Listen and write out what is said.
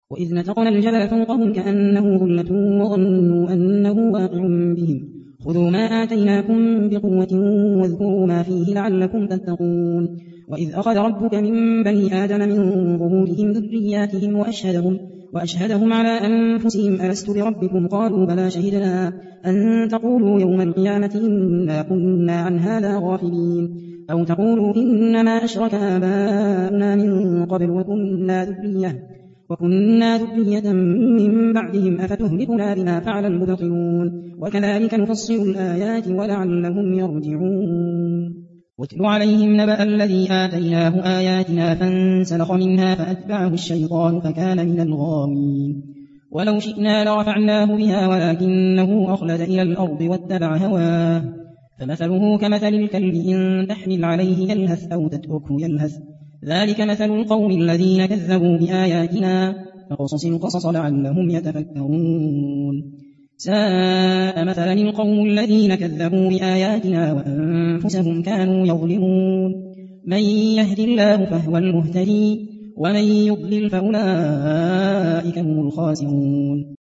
وإذ نتقنا الجبل فوقهم كأنه ظلة وظنوا أنه واقع بهم خذوا ما آتيناكم بقوة واذكروا ما فيه لعلكم تتقون وإذ أخذ ربك من بني آدم من ظهورهم ذرياتهم وأشهدهم على أنفسهم ألست بربكم قالوا بلى شهدنا أن تقولوا يوم القيامة إنا كنا عن هذا غافلين أو تقولوا إنما أشرك آباؤنا من قبل وكنا ذرية من بعدهم أفتهلكنا بما فعل المبطلون وكذلك نفصل الآيات ولعلهم يرجعون واتل عليهم نبأ الذي آتيناه آياتنا فانسلخ منها فأتبعه الشيطان فكان من الغاوين ولو شئنا لرفعناه بها ولكنه أخلد إلى الأرض واتبع هواه فمثله كمثل الكلب إن تحمل عليه يلهث أو تتركه يلهث ذلك مثل القوم الذين كذبوا بآياتنا فقصص القصص لعلهم يتفكرون ساء مثلا القوم الذين كذبوا بآياتنا وأنفسهم كانوا يظلمون من يهد الله فهو المهتدي ومن يضلل فأولئك هم الخاسرون